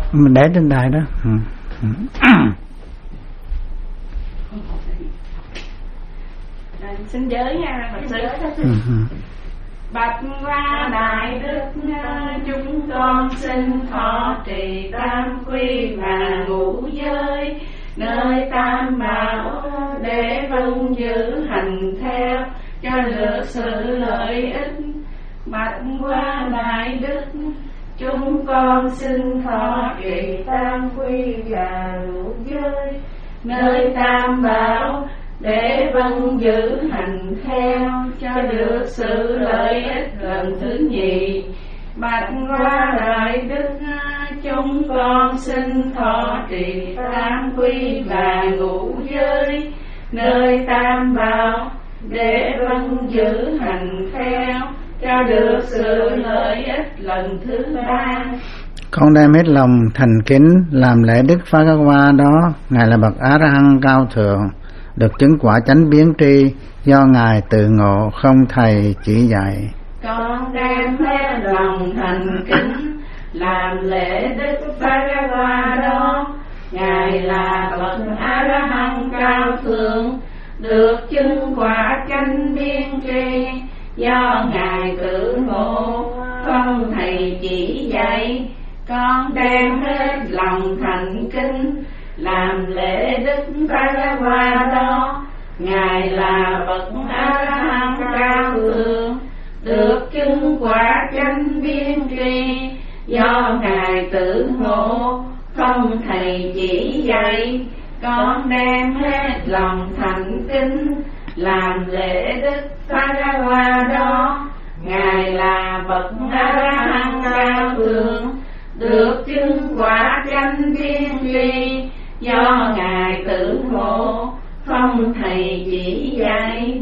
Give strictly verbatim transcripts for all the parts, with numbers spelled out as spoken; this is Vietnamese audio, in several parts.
Mình để trên đài đó. Ừ. Ừ. Xin giới nha Phật sư. Ừ. Bạch Hoa Đại Đức chúng con xin thọ trì tam quy và ngũ giới nơi tam bảo để vâng giữ hành theo cho được sự lợi ích. Bạch Hoa Đại Đức chúng con xin thọ trì tam quy và ngũ giới nơi tam bảo để vâng giữ hành theo cho được sự lợi ích lần thứ nhì. Bạch Hoa Đại Đức chúng con xin thọ trì tam quy và ngũ giới nơi tam bảo để vâng giữ hành theo cho được sự lợi ích lần thứ ba. Con đem hết lòng thành kính làm lễ Đức Phá Các Hoa đó. Ngài là bậc A La Hán cao thượng, được chứng quả chánh biến tri do Ngài tự ngộ không thầy chỉ dạy. Con đem hết lòng thành kính làm lễ Đức Phá Các Hoa đó. Ngài là bậc A La Hán cao thượng, được chứng quả chánh biến tri do Ngài tự ngộ không thầy chỉ dạy. Con đem hết lòng thành kính làm lễ Đức Phá Các Hoa đó. Ngài là bậc A La Hán cao thượng, được chứng quả chánh biến tri do Ngài tự ngộ không thầy chỉ dạy. Con đem hết lòng thành kính làm lễ Đức Phá Các Hoa đó. Ngài là bậc A La Hán cao thượng, được chứng quả chánh biến tri do Ngài tự ngộ không thầy chỉ dạy.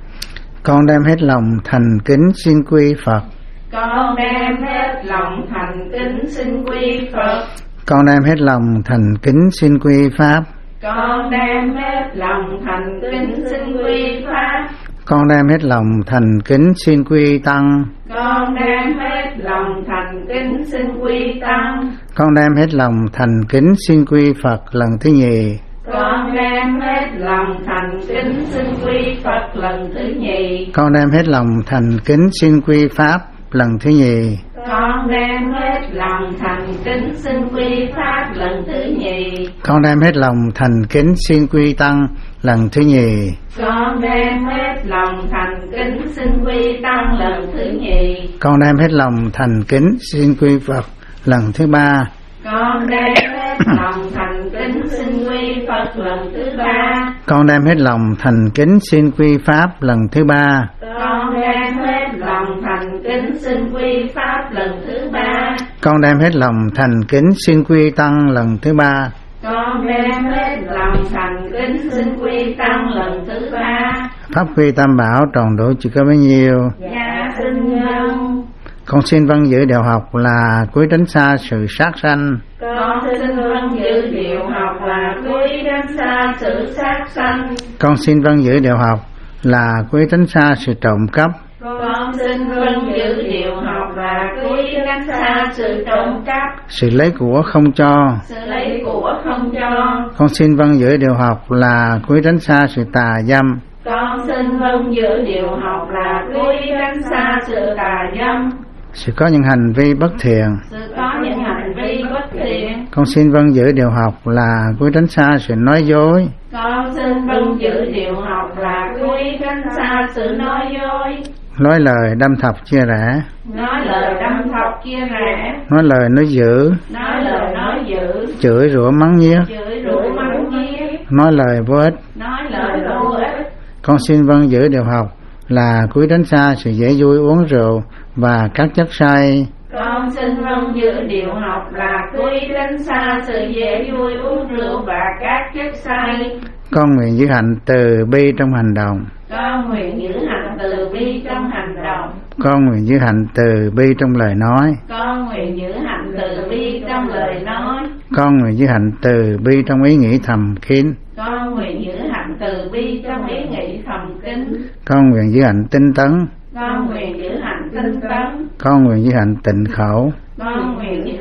Con đem hết lòng thành kính xin quy Phật. Con đem hết lòng thành kính xin quy Phật. Con đem hết lòng thành kính xin quy Pháp. Con đem hết lòng thành kính xin quy Pháp. Con đem hết lòng thành kính xin quy Tăng. Con đem hết lòng thành kính xin quy Tăng. Con đem hết lòng thành kính xin quy Phật lần thứ nhì. Con đem hết lòng thành kính xin quy Phật lần thứ nhì. Con đem hết lòng thành kính xin quy Pháp lần thứ nhì. Con đem hết lòng thành kính xin quy Pháp lần thứ nhì. Con đem hết lòng thành kính xin quy Tăng lần thứ nhì. Con đem hết lòng thành kính xin quy Tăng lần thứ nhì. Con đem hết lòng thành kính xin quy Phật lần thứ ba. Con đem hết lòng thành kính xin quy Phật lần thứ ba. Con đem hết lòng thành kính xin quy Pháp lần thứ ba. Con đem hết lòng thành kính xin quy Pháp lần thứ ba. Con đem hết lòng thành kính xin quy Tăng lần thứ ba. Con đem hết lòng thành kính xin quy Tăng lần thứ ba. Pháp quy Tam Bảo tròn đủ chỉ có bấy nhiêu? Dạ xin nhân. Con xin vâng giữ điều học là cúi tránh xa sự sát sanh. Con xin vâng giữ điều học là cúi tránh xa sự sát sanh. Con xin vâng giữ điều học là cúi tránh xa sự trộm cắp. Con xin vâng giữ điều học là cúi tránh xa sự trộm cắp, sự lấy của không cho. sự lấy của không cho. Con xin vâng giữ điều học là cúi tránh xa sự tà dâm. Con xin vâng giữ điều học là cúi tránh xa sự tà dâm, sự có những hành vi bất thiện. sự có những hành vi bất thiện. Con xin vâng giữ điều học là cúi tránh xa sự nói dối. Con xin vâng giữ điều học là cúi tránh xa sự nói dối, nói lời đâm thọc chia rẽ. nói lời đâm thọc chia rẽ. nói lời nói dữ. nói lời nói dữ. chửi rủa mắng nhiếc. chửi rủa mắng nhiếc. nói lời vô ích. nói lời vô ích. Con xin vâng giữ điều học là cúi tránh xa sự dễ vui uống rượu và các chất say. Con xin vâng giữ điều học là cúi tránh xa sự dễ vui uống rượu và các chất say. Con nguyện giữ hạnh từ bi trong hành động. Con nguyện giữ hạnh từ bi trong hành động. Con nguyện giữ hạnh từ bi trong lời nói. Con nguyện giữ hạnh từ bi trong lời nói. Con nguyện giữ hạnh từ bi trong ý nghĩ thầm kín. Con nguyện giữ hạnh từ bi trong ý nghĩ thầm kín. Con nguyện giữ hạnh tinh tấn. Con nguyện giữ hạnh tinh tấn. Con nguyện giữ hạnh tịnh khẩu. Con nguyện giữ hạnh tịnh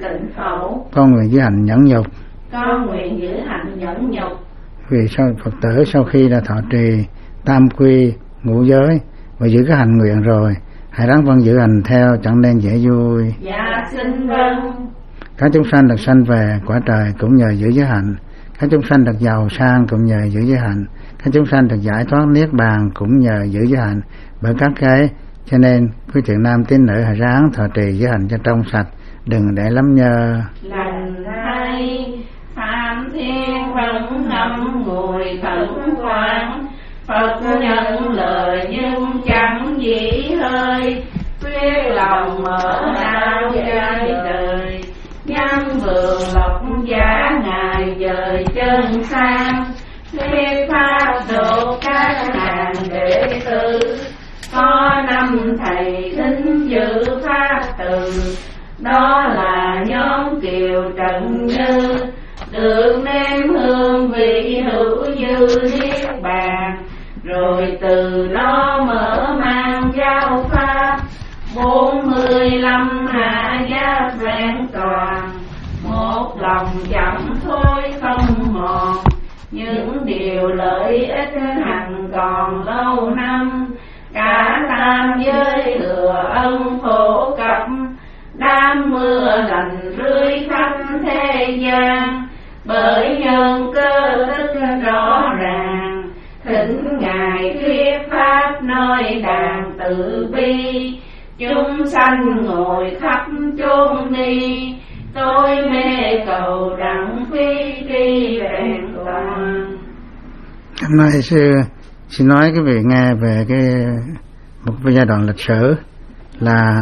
tịnh khẩu. Con nguyện giữ hành nhẫn nhục. Con nguyện giữ hành nhẫn nhục. Vì sau Phật tử sau khi đã thọ trì tam quy ngũ giới và giữ cái hành nguyện rồi, hãy ráng vâng giữ hành theo, chẳng nên dễ vui. Dạ xin vâng. Các chúng sanh được sanh về quả trời cũng nhờ giữ giới hạnh. Các chúng sanh được giàu sang cũng nhờ giữ giới hạnh. Các chúng sanh được giải thoát niết bàn cũng nhờ giữ giới hạnh. Bởi các cái cho nên quý thiện nam tín nữ hãy ráng thọ trì giới hạnh cho trong sạch, đừng để lắm nhơ. Lành thay Phạm Thiên vẫn ngâm ngồi khẩn khoan, Phật nhận lời nhưng chẳng dĩ hơi, quyết lòng mở ao trai đời. Nhân vườn lộc giá ngài dời chân sang, thuyết pháp độ các hàng đệ tử. Có năm thầy thính giữ pháp từ, đó là nhóm Kiều Trần Như, được nếm hương vị hữu dư niết bàn. Rồi từ đó mở mang giáo pháp, bốn mươi lăm hạ giác vẹn toàn. Một lòng chậm thôi không mòn, những điều lợi ích hằng còn lâu năm. Cả tam giới thừa ân phổ cập, đám mưa lành rưới khắp thế gian. Bởi nhân cơ tức rõ ràng, thỉnh ngài thuyết pháp nơi đàn tự bi. Chúng sanh ngồi khắp chốn đi, tôi mê cầu đặng phi tri vẹn toàn. Hôm nay sư xin nói cái vị nghe về cái một cái giai đoạn lịch sử là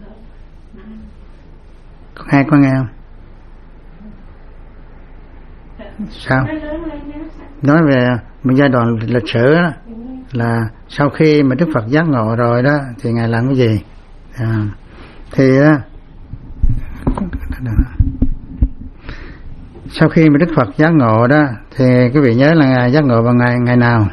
có nghe có nghe không? Sao? Nói về một giai đoạn lịch sử đó, là sau khi mà Đức Phật giác ngộ rồi đó thì ngài làm cái gì? À, thì đó, sau khi mà Đức Phật giác ngộ đó thì quý vị nhớ là ngài giác ngộ vào ngày ngày nào?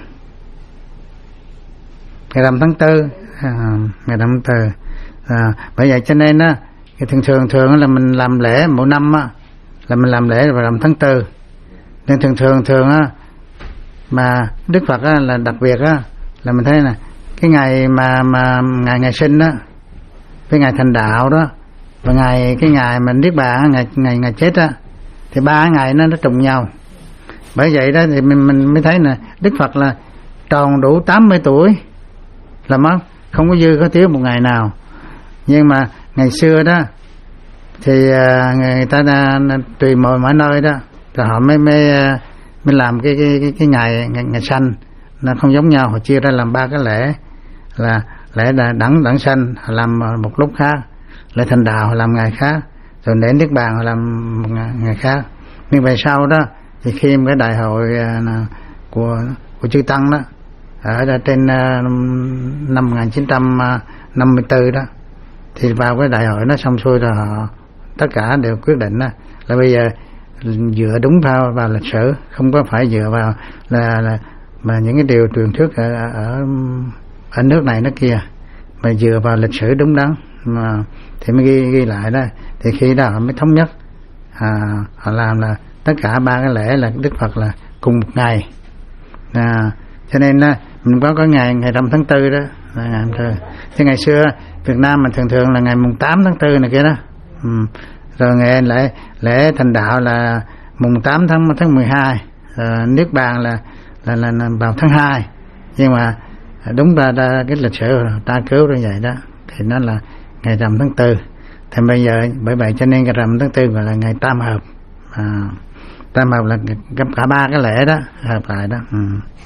Ngày rằm tháng tư, à, ngày rằm tháng tư. À, bởi vậy cho nên á, thường thường thường là mình làm lễ mỗi năm á, là mình làm lễ vào rằm tháng tư. Nên thường thường thường á, mà Đức Phật á, là đặc biệt á, là mình thấy nè, cái ngày mà mà ngày ngày sinh á, cái ngày thành đạo đó, và ngày cái ngày mà niết bàn, ngày ngày ngày chết á, thì ba ngày nó nó trùng nhau. Bởi vậy đó thì mình mình mới thấy nè, Đức Phật là tròn đủ tám mươi tuổi là mất, không có dư có thiếu một ngày nào. Nhưng mà ngày xưa đó thì uh, người ta đã, tùy mọi mọi nơi đó, rồi họ mới mới mới làm cái cái cái, cái ngày, ngày ngày sanh nó không giống nhau, họ chia ra làm ba cái lễ, là lễ là đẳng đẳng sanh họ làm một lúc khác, lễ thành đạo họ làm ngày khác, rồi lễ niết bàn họ làm một ngày, ngày khác. Nhưng về sau đó thì khi cái đại hội uh, của của chư tăng đó ở trên uh, năm một nghìn chín trăm năm mươi tư đó, thì vào cái đại hội nó xong xuôi rồi họ tất cả đều quyết định đó, là bây giờ dựa đúng vào vào lịch sử, không có phải dựa vào là, là mà những cái điều truyền thuyết ở, ở ở nước này nước kia, mà dựa vào lịch sử đúng đắn mà thì mới ghi, ghi lại đó. Thì khi đó họ mới thống nhất, à, họ làm là tất cả ba cái lễ là Đức Phật là cùng một ngày. À, cho nên là mình có có ngày ngày rằm tháng tư đó, là ngày tháng tư. Thì ngày xưa Việt Nam mình thường thường là ngày mùng tám tháng tư này kia đó. Ừ. Rồi ngày lễ lễ thành đạo là mùng tám tháng tháng mười hai, à, niết bàn là là, là là vào tháng hai. Nhưng mà đúng ra, ra cái lịch sử ta cứu như vậy đó thì nó là ngày rằm tháng tư. Thì bây giờ bởi vậy cho nên ngày rằm tháng tư gọi là ngày tam hợp. À, tam hợp là cả ba cái lễ đó hợp lại đó. Ừ.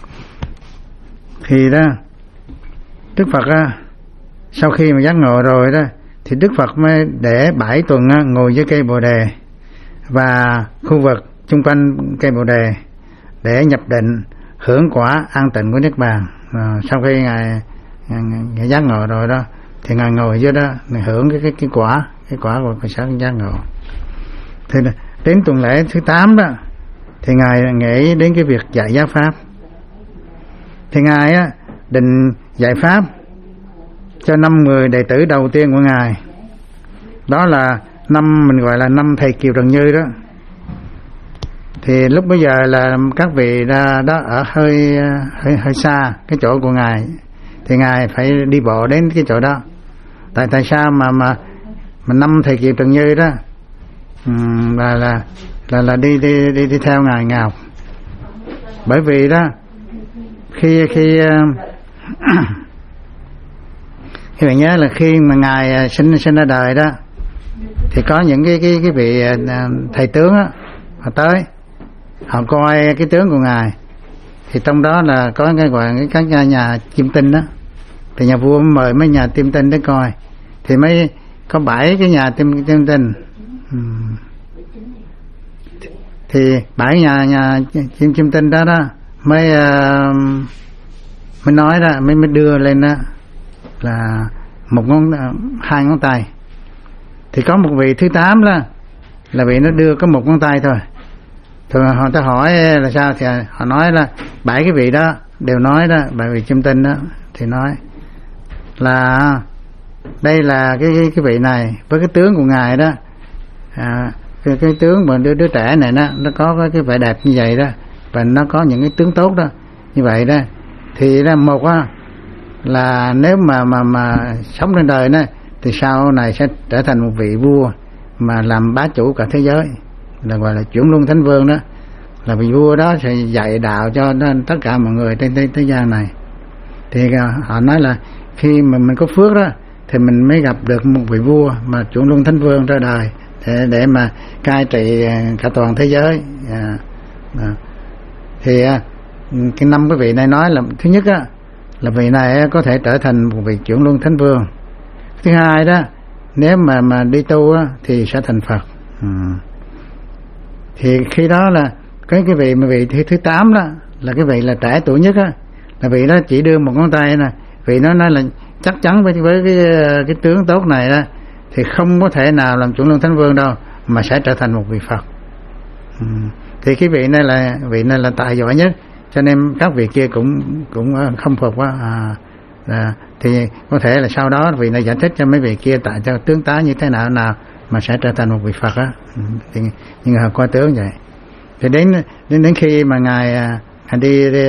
Thì đó Đức Phật á, sau khi mà giác ngộ rồi đó thì Đức Phật mới để bảy tuần á, ngồi dưới cây Bồ Đề và khu vực chung quanh cây Bồ Đề để nhập định hưởng quả an tịnh của niết bàn. À, sau khi ngài, ngài, ngài giác ngộ rồi đó thì ngài ngồi dưới đó ngài hưởng cái cái cái quả cái quả của cái sáng giác ngộ. Thì đến tuần lễ thứ tám đó thì ngài nghĩ đến cái việc dạy giáo pháp. Thì ngài á định dạy pháp cho năm người đệ tử đầu tiên của ngài, đó là năm mình gọi là năm thầy Kiều Trần Như đó. Thì lúc bây giờ là các vị đó, đó ở hơi, hơi hơi xa cái chỗ của ngài, thì ngài phải đi bộ đến cái chỗ đó. Tại tại sao mà mà mà năm thầy Kiều Trần Như đó um, là là là là đi đi đi đi theo ngài Ngọc. Bởi vì đó khi khi uh, khi bạn nhớ là khi mà ngài sinh sinh ra đời đó, thì có những cái cái cái vị thầy tướng á, họ tới họ coi cái tướng của ngài, thì trong đó là có cái gọi cái các nhà, nhà chiêm tinh đó, thì nhà vua mời mấy nhà chiêm tinh đến coi, thì mới có bảy cái nhà chiêm chiêm tinh, uhm. thì bảy nhà nhà chiêm chiêm tinh đó đó mới uh, mới nói đó, mới mới đưa lên đó là một ngón hai ngón tay. Thì có một vị thứ tám đó là vị nó đưa có một ngón tay thôi. Thường họ ta hỏi là sao, thì họ nói là bảy cái vị đó đều nói đó, bảy vị chiêm tinh đó thì nói là đây là cái cái, cái vị này với cái tướng của ngài đó, à, cái, cái tướng mà đứa đứa trẻ này đó, nó có cái, cái vẻ đẹp như vậy đó, và nó có những cái tướng tốt đó như vậy đó, thì là một á là nếu mà mà mà sống trên đời đó thì sau này sẽ trở thành một vị vua mà làm bá chủ cả thế giới, là gọi là chuyển luân thánh vương đó, là vị vua đó sẽ dạy đạo cho tất cả mọi người trên thế, thế gian này. Thì họ nói là khi mà mình có phước đó thì mình mới gặp được một vị vua mà chuyển luân thánh vương ra đời để, để mà cai trị cả toàn thế giới. À, à. Thì cái năm cái vị này nói là thứ nhất á là vị này có thể trở thành một vị chuyển luân thánh vương. Thứ hai đó, nếu mà mà đi tu á thì sẽ thành Phật. Ừ. Thì khi đó là cái cái vị mà vị thứ thứ tám đó là cái vị là trẻ tuổi nhất á, là vị đó chỉ đưa một ngón tay nè, vị nó nói là chắc chắn với với cái cái tướng tốt này đó thì không có thể nào làm chuyển luân thánh vương đâu, mà sẽ trở thành một vị Phật. Ừ. Thì cái vị này là vị này là tài giỏi nhất, cho nên các vị kia cũng cũng không phục quá. À, à, thì có thể là sau đó vị này giải thích cho mấy vị kia tại cho tướng tá như thế nào nào mà sẽ trở thành một vị Phật á. Thì nhưng mà coi tướng vậy. Thì đến đến đến khi mà ngài, ngài đi, đi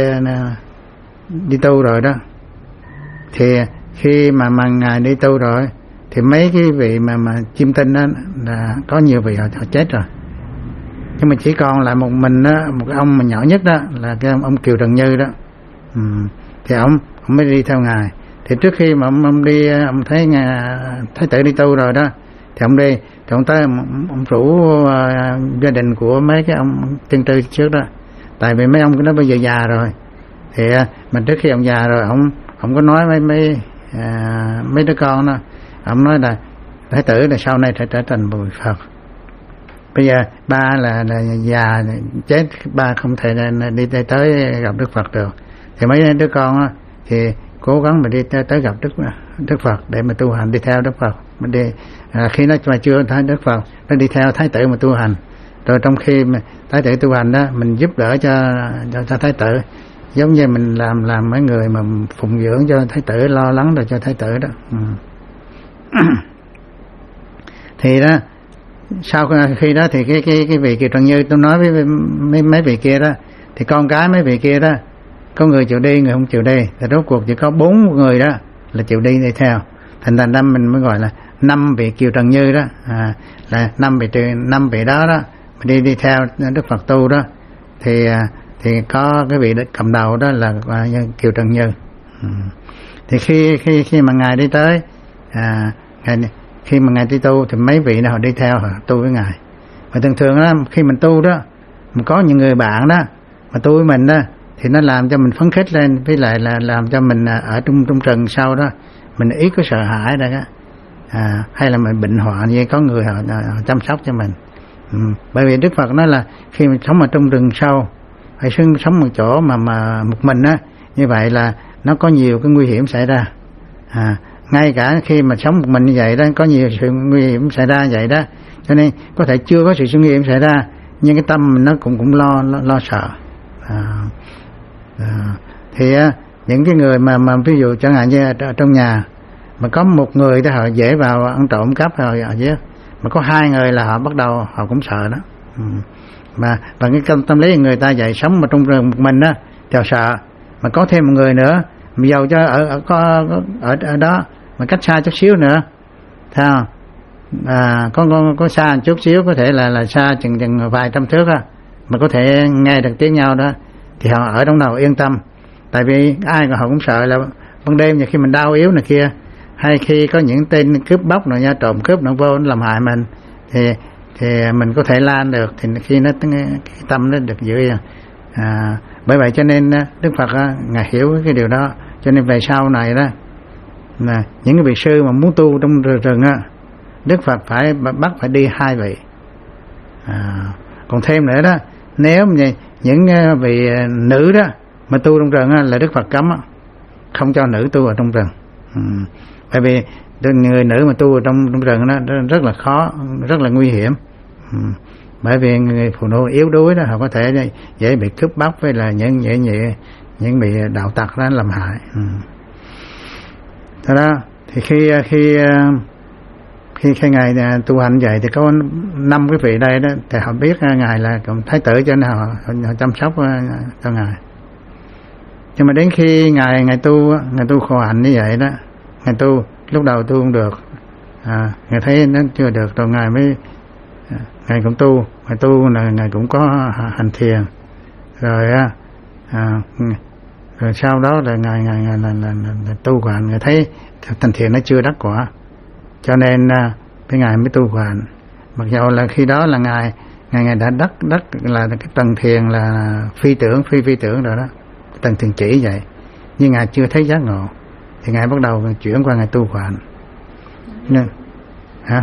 đi tu rồi đó, thì khi mà mà ngài đi tu rồi thì mấy cái vị mà mà chiêm tinh đó là có nhiều vị họ, họ chết rồi, nhưng mà chỉ còn lại một mình đó, một cái ông mà nhỏ nhất đó là cái ông, ông Kiều Trần Như đó. Ừ. Thì ông ông mới đi theo ngài. Thì trước khi mà ông, ông đi, ông thấy ngài thái tử đi tu rồi đó, thì ông đi, thì ông tới ông, ông rủ uh, gia đình của mấy cái ông tiên tri trước đó, tại vì mấy ông đó bây giờ già rồi. Thì uh, mà trước khi ông già rồi, ông ông có nói mấy mấy uh, mấy đứa con đó, ông nói là thái tử là sau này sẽ trở thành một vị Phật. Bây giờ ba là, là già chết, ba không thể đi tới, tới gặp Đức Phật được, thì mấy đứa con đó, thì cố gắng mà đi tới, tới gặp Đức Đức Phật để mà tu hành, đi theo Đức Phật. Mình đi à, khi nó mà chưa thấy Đức Phật, nó đi theo thái tử mà tu hành. Rồi trong khi mà thái tử tu hành đó, mình giúp đỡ cho cho, cho thái tử, giống như mình làm làm mấy người mà phụng dưỡng cho thái tử, lo lắng rồi cho thái tử đó. Ừ. Thì đó, sau khi đó thì cái cái cái vị Kiều Trần Như tôi nói với mấy mấy vị kia đó, thì con cái mấy vị kia đó, có người chịu đi, người không chịu đi, thì rốt cuộc chỉ có bốn người đó là chịu đi đi theo. Thành thành ra mình mới gọi là năm vị Kiều Trần Như đó, à, là năm vị năm vị đó đó đi đi theo Đức Phật tu đó, thì thì có cái vị cầm đầu đó là Kiều Trần Như. Ừ. Thì khi khi khi mà ngài đi tới, à, ngài, khi mà ngài đi tu thì mấy vị đó họ đi theo, họ tu với ngài. Và thường thường đó, khi mình tu đó, mình có những người bạn đó mà tu với mình đó, thì nó làm cho mình phấn khích lên, với lại là làm cho mình ở trong trong trần sau đó mình ít có sợ hãi đó, à, hay là mình bệnh hoạn như có người họ, họ chăm sóc cho mình. Ừ. Bởi vì Đức Phật nói là khi mình sống ở trong rừng sâu hay sống một chỗ mà mà một mình á, như vậy là nó có nhiều cái nguy hiểm xảy ra. À, ngay cả khi mà sống một mình như vậy đó, có nhiều sự nguy hiểm xảy ra vậy đó, cho nên có thể chưa có sự nguy hiểm xảy ra, nhưng cái tâm mình nó cũng cũng lo lo, lo sợ. À, à, thì á, những cái người mà mà ví dụ chẳng hạn như ở trong nhà mà có một người đó họ dễ vào ăn trộm cắp rồi họ giết, mà có hai người là họ bắt đầu họ cũng sợ đó. Ừ. mà và cái tâm, tâm lý người ta dạy sống mà trong rừng một mình đó thì họ sợ, mà có thêm một người nữa mà giàu cho ở ở có ở, ở đó mà cách xa chút xíu nữa, thấy không? À, có có có xa chút xíu, có thể là là xa chừng chừng vài trăm thước á, mà có thể nghe được tiếng nhau đó, thì họ ở trong đầu yên tâm. Tại vì ai họ cũng sợ là ban đêm nhiều khi mình đau yếu này kia, hay khi có những tên cướp bóc rồi nha, trộm cướp nó vô nó làm hại mình, thì thì mình có thể lan được, thì khi nó cái tâm nó được giữ yên. À, bởi vậy cho nên Đức Phật ngài hiểu cái điều đó, cho nên về sau này đó là những cái vị sư mà muốn tu trong rừng, rừng á, Đức Phật phải bắt phải đi hai vị. À, còn thêm nữa đó, nếu như những vị nữ đó mà tu trong rừng á, là Đức Phật cấm á, không cho nữ tu ở trong rừng. Ừ. Bởi vì người nữ mà tu ở trong, trong rừng đó rất là khó, rất là nguy hiểm. Ừ. Bởi vì người phụ nữ yếu đuối đó, họ có thể dễ bị cướp bóc với là những những những, những bị đạo tặc đó làm hại. Ừ. Thế đó, thì khi khi khi khi ngài tu hành vậy thì có năm cái vị đây đó, thì họ biết ngài là thái tử, cho nên họ, họ chăm sóc cho ngài. Nhưng mà đến khi ngài ngài tu ngài tu khổ hạnh như vậy đó, ngài tu lúc đầu tu không được, à, ngài thấy nó chưa được rồi ngài mới ngài cũng tu, ngài tu là ngài cũng có hành thiền rồi á, à, rồi sau đó là ngài ngài, ngài là, là, là, là tu khổ hạnh, ngài thấy thành thiền nó chưa đắc quả, cho nên à, cái ngài mới tu khổ hạnh. Mặc dù là khi đó là ngài ngài ngài đã đắc đắc là cái tầng thiền là phi tưởng phi phi tưởng rồi đó, tầng thiền chỉ vậy, nhưng ngài chưa thấy giác ngộ, thì ngài bắt đầu chuyển qua ngài tu khổ hạnh. Nên hả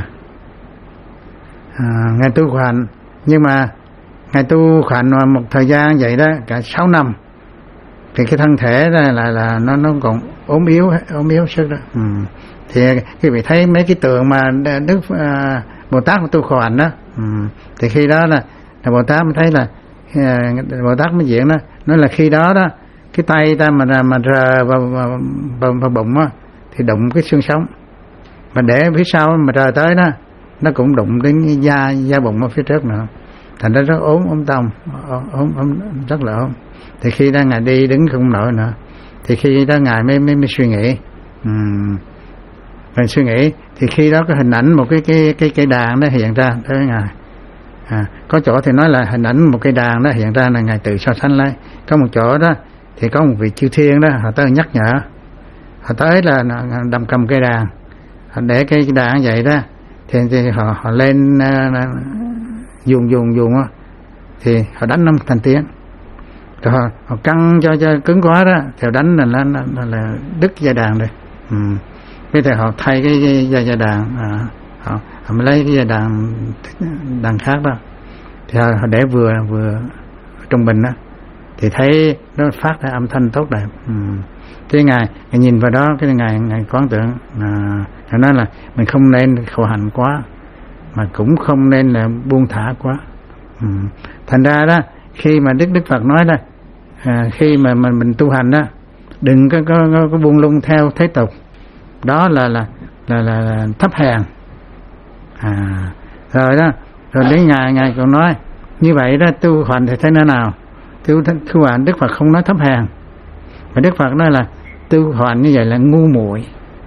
à, ngài tu khổ hạnh, nhưng mà ngài tu khổ hạnh một thời gian vậy đó cả sáu năm, thì cái thân thể đó là là nó nó còn ốm yếu ốm yếu sức đó. Ừ. Thì khi bị thấy mấy cái tượng mà Đức à, Bồ Tát mà tu khổ hạnh đó, ừ. thì khi đó là, là Bồ Tát mới thấy là à, Bồ Tát mới diễn đó, nói là khi đó đó cái tay ta mà mà rờ vào, vào, vào, vào bụng á, thì đụng cái xương sống, mà để phía sau mà rờ tới đó nó cũng đụng đến da da bụng ở phía trước nữa, thành ra rất ốm ốm tông ốm ốm rất là ốm. Thì khi đó ngài đi đứng không nổi nữa, thì khi đó ngài mới mới, mới suy nghĩ, uhm, rồi suy nghĩ thì khi đó cái hình ảnh một cái cái cái cây đàn nó hiện ra tới ngài. À, có chỗ thì nói là hình ảnh một cây đàn đó hiện ra là ngài tự so sánh lấy, có một chỗ đó thì có một vị chư thiên đó họ tới nhắc nhở, họ tới là đầm cầm cây đàn, họ để cây đàn vậy đó, thì, thì họ họ lên uh, dùng dùng dùng á, thì họ đánh nó thành tiếng, rồi họ, họ căng cho cho cứng quá đó, thì đánh là là, là, là đứt dây đàn rồi. Ừ. Thế thì họ thay cái dây dây đàn, à, họ, họ mới lấy cái dây đàn đàn khác đó, thì họ, họ để vừa vừa trung bình đó, thì thấy nó phát ra âm thanh tốt đẹp. Ừ. Thế ngài, ngài nhìn vào đó, cái ngài ngài quán tưởng, à, ngài nói là mình không nên khổ hạnh quá, mà cũng không nên là buông thả quá. Ừ. Thành ra đó, khi mà Đức Đức Phật nói đó, à, khi mà mình mình tu hành đó, đừng có có, có, có buông lung theo thế tục, đó là là là, là, là thấp hèn. À, rồi đó, rồi đến ngài ngài còn nói như vậy đó, tu hành thì thế nào? Tu tu hành Đức Phật không nói thấp hèn, mà Đức Phật nói là tu hành như vậy là ngu muội,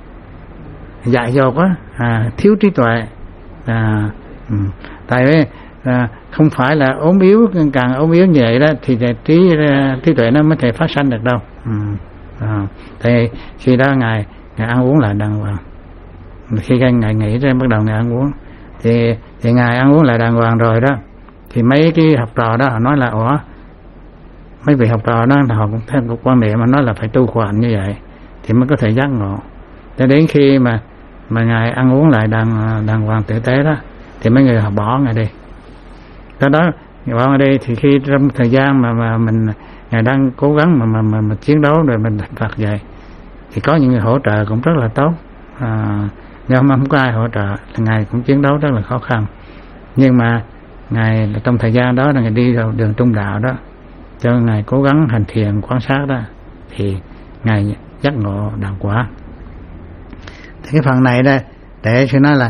dại dột á, à, thiếu trí tuệ. À, ừ. Tại vì à, không phải là ốm yếu, càng ốm yếu như vậy đó thì trí trí tuệ nó mới thể phát sanh được đâu. Ừ. À, thì khi đó ngài ngài ăn uống lại đàng hoàng. Khi ngài nghỉ ra bắt đầu ngài ăn uống, thì thì ngài ăn uống lại đàng hoàng rồi đó, thì mấy cái học trò đó họ nói là ủa, mấy vị học trò đó họ cũng theo một quan niệm mà nói là phải tu khổ hạnh như vậy thì mới có thể giác ngộ. Cho đến khi mà mà ngài ăn uống lại đàng đàng hoàng tử tế đó, thì mấy người họ bỏ ngài đi. Cái đó bỏ ngài đi, thì khi trong thời gian mà mà mình ngài đang cố gắng mà mà mà, mà chiến đấu rồi mình thành Phật vậy, thì có những người hỗ trợ cũng rất là tốt. À, nhưng mà không có ai hỗ trợ, thì ngài cũng chiến đấu rất là khó khăn. Nhưng mà ngài trong thời gian đó là ngài đi vào đường trung đạo đó, cho ngài cố gắng hành thiền quan sát đó, thì ngài giác ngộ đạo quả. Thì cái phần này đây để sư nói là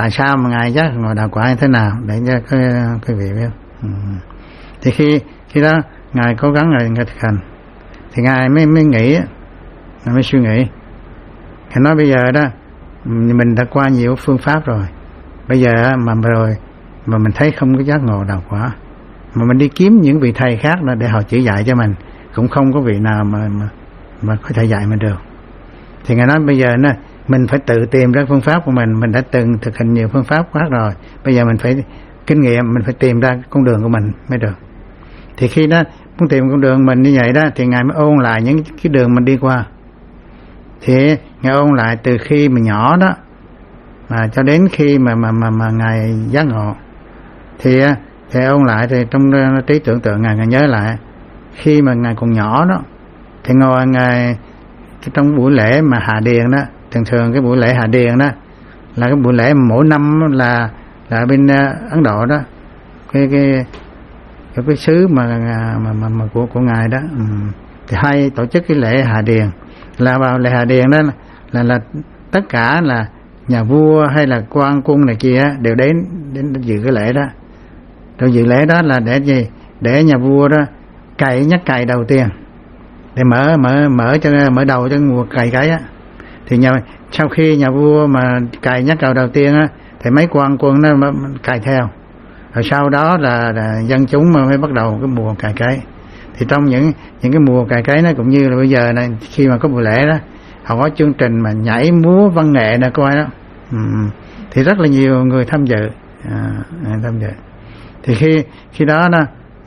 tại sao mà ngài giác ngộ đạo quả như thế nào để cho quý, quý vị biết. Ừ. Thì khi khi đó ngài cố gắng rồi ngài thực hành thì ngài mới mới nghĩ, ngài mới suy nghĩ. Ngài nói bây giờ đó mình đã qua nhiều phương pháp rồi, bây giờ mà rồi mà mình thấy không có giác ngộ đạo quả, mà mình đi kiếm những vị thầy khác đó để họ chỉ dạy cho mình, cũng không có vị nào mà mà, mà có thể dạy mình được. Thì ngài nói bây giờ nè, mình phải tự tìm ra phương pháp của mình. Mình đã từng thực hành nhiều phương pháp khác rồi, bây giờ mình phải kinh nghiệm, mình phải tìm ra con đường của mình mới được. Thì khi đó muốn tìm con đường mình như vậy đó thì ngài mới ôn lại những cái đường mình đi qua. Thì ngài ôn lại từ khi mình nhỏ đó mà cho đến khi mà mà mà, mà ngài giác ngộ. Thì thì ôn lại thì trong trí tưởng tượng ngài ngài nhớ lại khi mà ngài còn nhỏ đó, thì ngồi ngài trong buổi lễ mà hạ điền đó, thường thường cái buổi lễ hạ điền đó là cái buổi lễ mỗi năm là là bên Ấn Độ đó, cái cái cái, cái xứ mà mà mà, mà của của ngài đó, ừ. Thì hay tổ chức cái lễ hạ điền. Là vào lễ hạ điền đó là, là là tất cả là nhà vua hay là quan quân này kia đều đến đến dự cái lễ đó. Rồi dự lễ đó là để gì? Để nhà vua đó cày nhắc cày đầu tiên, để mở mở mở cho mở đầu cho mùa cày cái á. Thì nhà sau khi nhà vua mà cày nhắc đầu đầu tiên á thì mấy quan quân nó cày theo. Rồi sau đó là, là dân chúng mà mới bắt đầu cái mùa cày cấy. Thì trong những những cái mùa cày cấy nó cũng như là bây giờ này, khi mà có buổi lễ đó, họ có chương trình mà nhảy múa văn nghệ nè coi đó, ừ. Thì rất là nhiều người tham dự, à, tham dự. Thì khi khi đó đó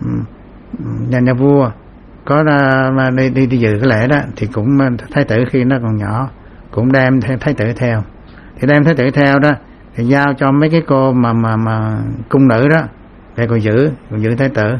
nhà nhà vua có mà đi đi đi dự cái lễ đó thì cũng thái tử khi nó còn nhỏ cũng đem thái tử theo. Thì đem thái tử theo đó thì giao cho mấy cái cô mà mà mà cung nữ đó để cô giữ, cô giữ thái tử.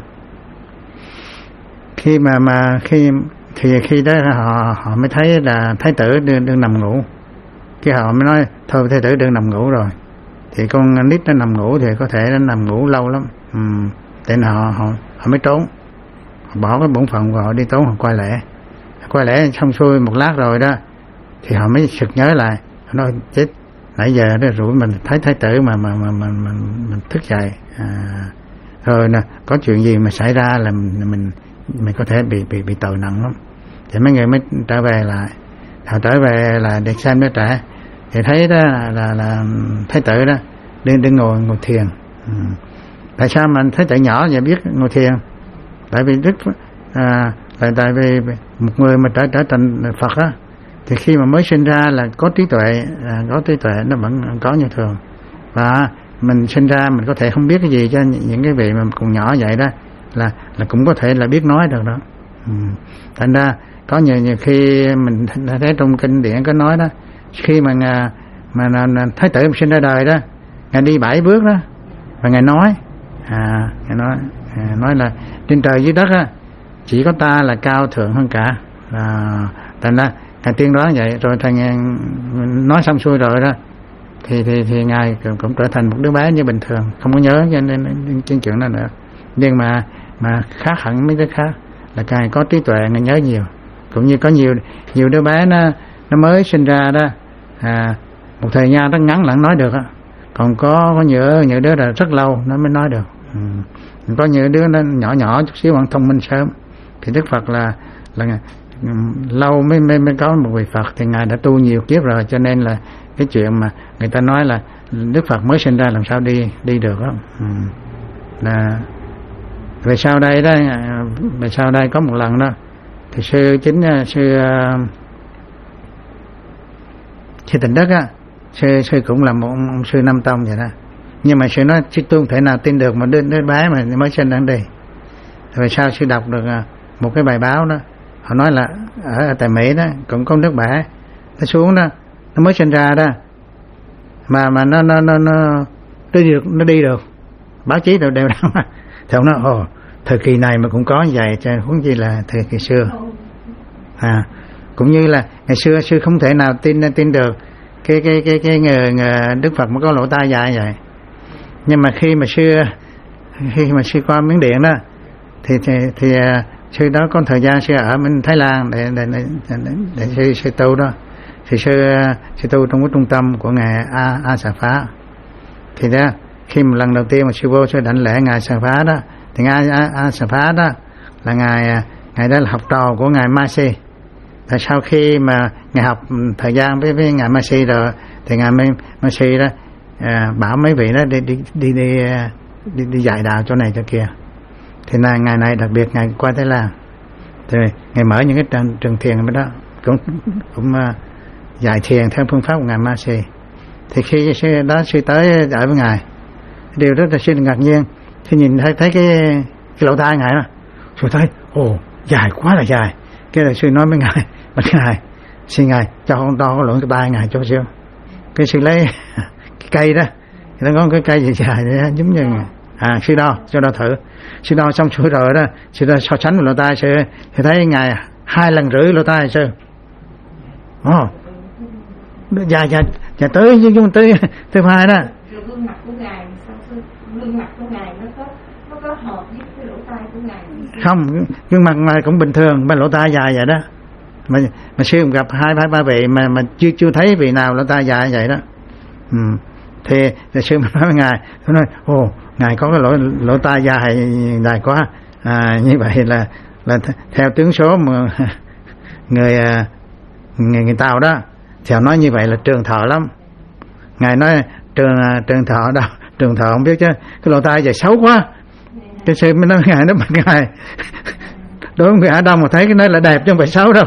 Khi mà mà khi thì khi đó họ họ mới thấy là thái tử đừng, đừng nằm ngủ. Cái họ mới nói thôi thái tử đừng nằm ngủ rồi. Thì con nít nó nằm ngủ thì có thể nó nằm ngủ lâu lắm. Ừ. Thế nên họ, họ họ mới trốn, họ bỏ cái bổn phận của họ đi trốn, họ quay lễ. Quay lễ xong xuôi một lát rồi đó thì họ mới sực nhớ lại, họ nói chết, nãy giờ đó rủi mình thấy thái tử mà mà mà mà mình, mình thức dậy, à, rồi nè có chuyện gì mà xảy ra là mình mình, mình có thể bị bị bị tội nặng lắm. Thì mấy người mới trở về lại, họ trở về là để xem đứa trẻ thì thấy đó là là, là thái tử đó đứng đứng ngồi ngồi thiền. Ừ. Tại sao mà thái tử nhỏ vậy biết ngồi thiền? Tại vì đức à, tại tại vì một người mà trở trở thành Phật á thì khi mà mới sinh ra là có trí tuệ, à, có trí tuệ nó vẫn có như thường, và mình sinh ra mình có thể không biết cái gì, cho những cái vị mà còn nhỏ vậy đó là là cũng có thể là biết nói được đó. Ừ. Thành ra có nhiều nhiều khi mình thấy trong kinh điển có nói đó, khi mà mà, mà, mà thái tử sinh ra đời đó, ngài đi bảy bước đó và ngài nói, à ngài nói à, nói là trên trời dưới đất á chỉ có ta là cao thượng hơn cả. À, thành ra ngài tiên đoán vậy rồi, thằng nói xong xuôi rồi đó thì thì thì ngài cũng, cũng trở thành một đứa bé như bình thường, không có nhớ cho nên cái chuyện đó nữa. Nhưng mà mà khác hẳn mấy đứa khác là ngài có trí tuệ, ngài nhớ nhiều. Cũng như có nhiều nhiều đứa bé nó nó mới sinh ra đó, à, một thời gian rất ngắn lặng nói được á, còn có có nhiều nhiều đứa là rất lâu nó mới nói được. Ừ. Có nhiều đứa nó nhỏ nhỏ chút xíu vẫn thông minh sớm. Thì Đức Phật là là lâu mới mới mới có một vị Phật, thì ngài đã tu nhiều kiếp rồi, cho nên là cái chuyện mà người ta nói là Đức Phật mới sinh ra làm sao đi đi được đó. Ừ. Là về sau đây đó, về sau đây có một lần đó thì sư chính sư sư Tịnh Đức á, sư sư cũng là một ông sư Nam Tông vậy đó, nhưng mà sư nói sư tu không thể nào tin được mà đứa, đứa bé mà mới sinh ra đi. Rồi sau sư đọc được một cái bài báo đó, họ nói là ở tại Mỹ đó cũng có nước bể nó xuống đó, nó mới sinh ra đó mà mà nó nó nó nó đi được, nó đi được, báo chí đều đều đăng. Thì ông nói ồ, thời kỳ này mà cũng có như vậy, cho huống gì là thời kỳ xưa. À, cũng như là ngày xưa sư không thể nào tin tin được cái cái cái cái người, người Đức Phật mới có lỗ tai dài vậy. Nhưng mà khi mà sư khi mà sư qua Miến Điện đó thì thì, thì sư đó có thời gian sư ở bên Thái Lan để để để, để, để, để sư, sư tu đó, thì sư sư tu trong cái trung tâm của ngài A A Xà Phá. Thì đó khi mà lần đầu tiên mà sư vô sư đảnh lễ ngài Sa Phá đó, thì ngài A, A Sa Phá đó là ngài ngài đó là học trò của ngài Ma Si. Và sau khi mà ngài học thời gian với với ngài Ma Si rồi thì ngài Ma Si đó à, bảo mấy vị đó đi đi đi đi, đi, đi dạy đạo chỗ này chỗ kia. Thì là ngày này đặc biệt ngài qua Thái Lan, thì ngài mở những cái trường, trường thiền ở đó cũng cũng uh, dạy thiền theo phương pháp của ngài Ma Si. Thì khi sư đó sư tới ở với ngài, điều rất là sư ngạc nhiên khi nhìn thấy thấy cái cái lỗ tai ngài đó, sư thấy ồ dài quá là dài. Cái là sư nói với ngài, bạch ngài, xin ngài cho con đo cái lỗ tai ngài cho sư. Cái sư lấy cái cây đó, nó có cái cây dài dài vậy, giống như à sư đo, sư đo thử, sư đo xong xuôi rồi đó, sư đo so sánh với lỗ tai sư, thì thấy ngài hai lần rưỡi lỗ tai sư. Ồ, dài dài dài tới nhưng nhưng tới tới hai đó. Gương mặt của ngài sao sư? Gương mặt của ngài nó có nó có hợp với cái lỗ tai của ngài? Không, gương mặt ngài cũng bình thường, mà lỗ tai dài vậy đó. Mà mà sư gặp hai ba ba vị mà mà chưa chưa thấy vị nào lỗ tai dài vậy đó. Ừ. Thì, thì sư nói với ngài, tôi nói ồ ngài có cái lỗ lỗ tai dài dài quá. À, như vậy là là theo tướng số mà người người, người Tàu đó thì họ nói như vậy là trường thọ lắm. Ngài nói trường trường thọ đâu, trường thọ không biết chứ cái lỗ tai dài xấu quá. Cái sư mới nói ngài nó bật ngài đối với người Á Đông mà thấy cái nói là đẹp chứ không phải xấu đâu.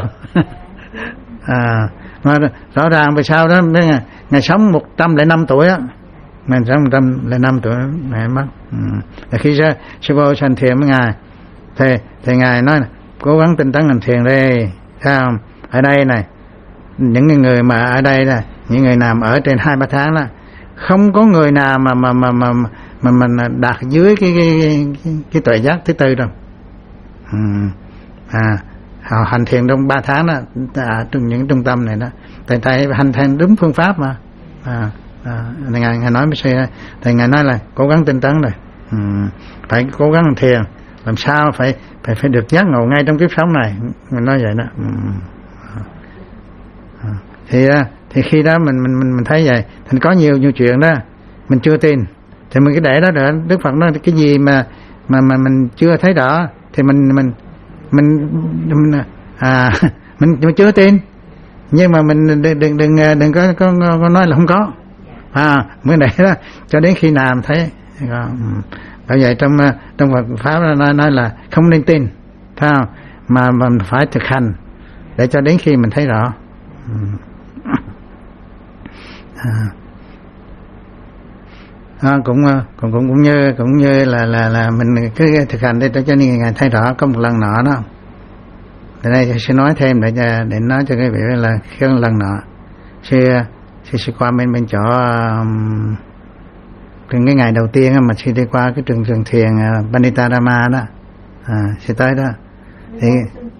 À, mà rõ ràng về sau đó ngài, ngài sống một trăm lẻ năm tuổi á, ngài sống một trăm lẻ năm tuổi ngài mất. Ừ. Khi sư, sư vô hành thiền với ngài thì thì ngài nói cố gắng tinh tấn hành thiền đi, thấy không? Ở đây này những người mà ở đây là những người nào ở trên hai ba tháng đó không có người nào mà mà mà mà mà mình đạt dưới cái cái cái, cái tuệ giác thứ tư đâu. Ừ. À, họ hành thiền trong ba tháng đó, à, trong những trung tâm này đó, tại tại hành thiền đúng phương pháp mà. À, à, ngài, ngài nói với sư, thầy ngài nói là cố gắng tinh tấn rồi, ừ, phải cố gắng hành thiền, làm sao phải phải phải được giác ngộ ngay trong kiếp sống này, ngài nói vậy đó. Ừ. À, thì thì khi đó mình mình mình mình thấy vậy, thì có nhiều nhiều chuyện đó mình chưa tin, thì mình cứ để đó rồi Đức Phật nói cái gì mà mà mà mình chưa thấy rõ thì mình mình mình, mình à mình, mình chưa tin, nhưng mà mình đừng đừng đừng, đừng có, có, có nói là không có, à mới để đó cho đến khi nào thấy. Bởi vậy trong trong Phật pháp nói, nói là không nên tin, thấy không? Mà mình phải thực hành để cho đến khi mình thấy rõ. À. À, cũng cũng cũng cũng như cũng như là là là mình cứ thực hành để cho nên ngài thấy rõ có một lần nọ đó. Tại đây tôi sẽ nói thêm để để nói cho các vị là khi lần nọ sư sư sư qua bên bên chỗ um, cái ngày đầu tiên mà sư đi qua cái trường trường thiền uh, Panitarama đó, à, sư tới đó thì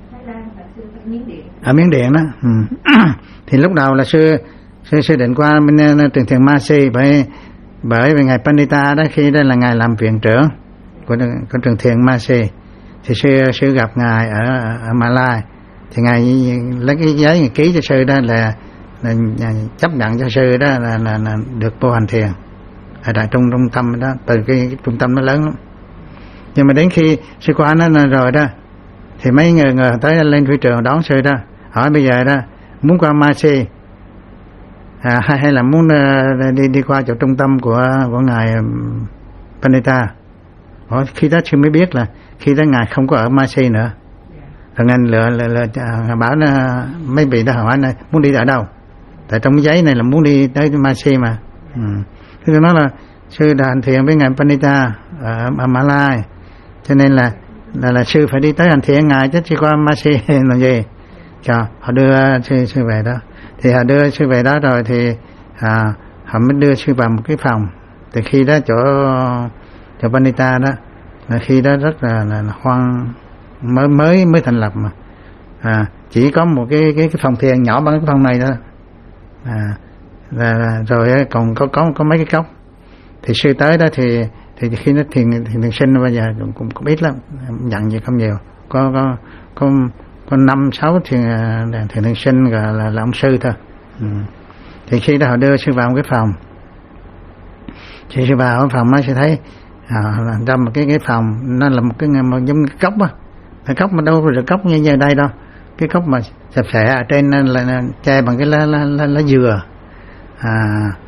ở Miến Điện đó. Ừ. Thì lúc đầu là sư sư sư định qua bên uh, trường thiền Ma Si, bởi bởi vì ngài Pandita đó khi đó là ngài làm viện trưởng của, của trường thiền Ma Si, thì sư sư gặp ngài ở ở Malai, thì ngài lấy cái giấy ngài ký cho sư đó là, là, là chấp nhận cho sư đó là, là, là được vô hành thiền ở tại trung trung tâm đó, từ cái, cái trung tâm nó lớn lắm. Nhưng mà đến khi sư qua nó rồi đó thì mấy người người tới lên phi trường đón sư đó, hỏi bây giờ đó muốn qua Ma Si à, hay hay là muốn uh, đi đi qua chỗ trung tâm của của ngài Pandita. Hỏi, khi đó sư mới biết là khi đó ngài không có ở Ma Si nữa. Rồi ngài lựa, lựa, lựa bảo là mấy vị đó hỏi là muốn đi ở đâu, tại trong cái giấy này là muốn đi tới Ma Si mà. Ừ. Thế tôi nói là sư đã hành thiền với ngài Pandita ở, ở Mã Lai, cho nên là là là sư phải đi tới hành thiền ngài chứ, sư qua Ma Si làm gì. Cho họ đưa sư sư về đó, thì họ đưa sư về đó rồi thì à, họ mới đưa sư vào một cái phòng. Thì khi đó chỗ chỗ Pandita đó là khi đó rất là, là, là hoang, mới mới mới thành lập mà, à, chỉ có một cái cái, cái phòng thiền nhỏ bằng cái phòng này đó, à, là, là, rồi còn có có có mấy cái cốc. Thì sư tới đó thì thì khi nó thiền thiền, thiền sinh bây giờ cũng, cũng cũng ít lắm, nhận gì không nhiều, có có có có năm sáu thiền thiền thiền sinh là, là là ông sư thôi. Ừ. Thì khi đó họ đưa sư vào một cái phòng, Thì sư vào ở phòng nó sẽ thấy à, trong một cái cái phòng nó là một cái một giống cái cốc á, cái cốc mà đâu được cốc như như đây đâu, cái cốc mà sạch sẽ ở trên là, là che bằng cái lá lá, lá, lá dừa, à,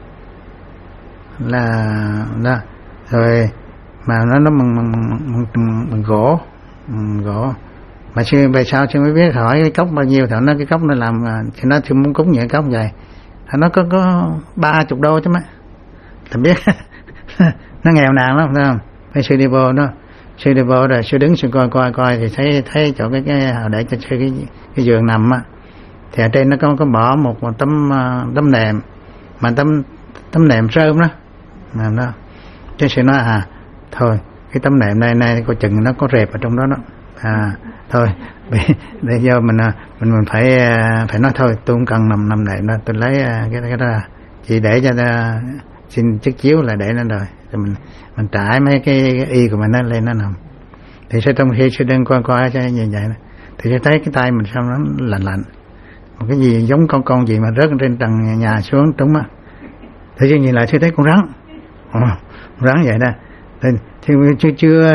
là đó rồi mà nó nó bằng, bằng, bằng, bằng, bằng gỗ, bằng gỗ mà sư về sau sư mới biết hỏi cái cốc bao nhiêu, thì nó cái cốc nó làm thì nó sư muốn cúng những cốc vậy, nó có có ba chục đô chứ mấy, thì biết nó nghèo nàn lắm phải không? Cái sư đi vô đó, sư đi vô rồi sư đứng sư coi coi coi thì thấy thấy chỗ cái cái để cho sư cái cái giường nằm á, thì ở trên nó có có bỏ một, một tấm tấm nệm, mà tấm tấm nệm rơm đó, nệm đó. Chứ sư nói à thôi cái tấm nệm này này coi chừng nó có rệp ở trong đó đó, à thôi để do mình mình mình phải phải nói thôi tôi không cần nằm nằm nệm đó, tôi lấy cái cái đó chỉ để cho ta, xin chiếc chiếu là để lên rồi, rồi mình mình trải mấy cái, cái y của mình nó lên nó nằm. Thì sau trong khi sư đơn coi coi cho như vậy thì sẽ thấy cái tay mình sao nó lạnh lạnh, một cái gì giống con con gì mà rớt trên trần nhà, nhà xuống đúng á. Thì chứ nhìn lại sư thấy con rắn, ồ, rắn vậy đó. Thì, thì chưa chưa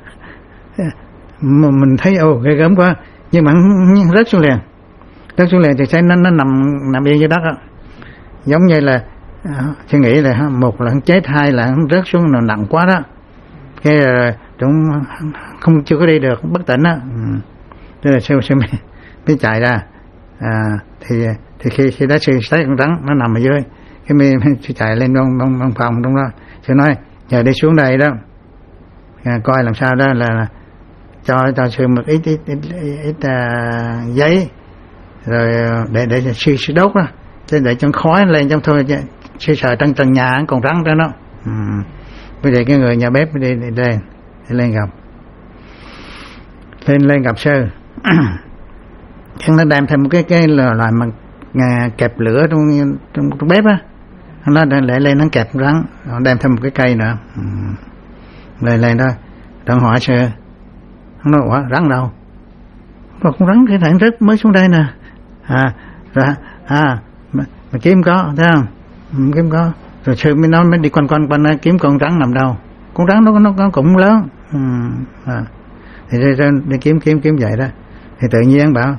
mình thấy ồ ghê gớm quá, nhưng mà rớt xuống liền, rớt xuống liền thì thấy nó nó nằm nằm yên dưới đất á, giống như là tôi nghĩ là một là chết, hai là rớt xuống là nặng quá đó, cái chúng không chưa có đi được, bất tỉnh đó. Thế là sư sư mới, mới chạy ra, à, thì thì khi khi đó sư thấy con rắn nó nằm ở dưới, cái mới sư chạy lên trong trong phòng trong đó, sư nói nhờ đi xuống đây đó, à, coi làm sao đó là, là cho cho sư một ít ít ít, ít, ít uh, giấy rồi để để sư sư đốt đó, chứ để cho khói lên trong thôi, sư sợ trong trần nhà còn rắn đó nó. Ừ. Bây giờ cái người nhà bếp đi, đi lên đi lên gặp lên lên gặp sư nó đem thêm một cái cái loại mà kẹp lửa trong trong, trong bếp á, nó lại lên nó kẹp rắn, nó đem thêm một cái cây nữa. Ừ. lên lên đó đang hỏi sư, nó nói ủa rắn đâu, rồi con rắn cái thằng rớt mới xuống đây nè, à rồi à mà, mà kiếm có thấy không, kiếm có, rồi sư mới nói mới đi quanh quanh quanh kiếm con rắn nằm đâu, con rắn nó nó, nó cũng lớn. Ừ. À. Thì đi, đi kiếm kiếm kiếm vậy đó, thì tự nhiên bảo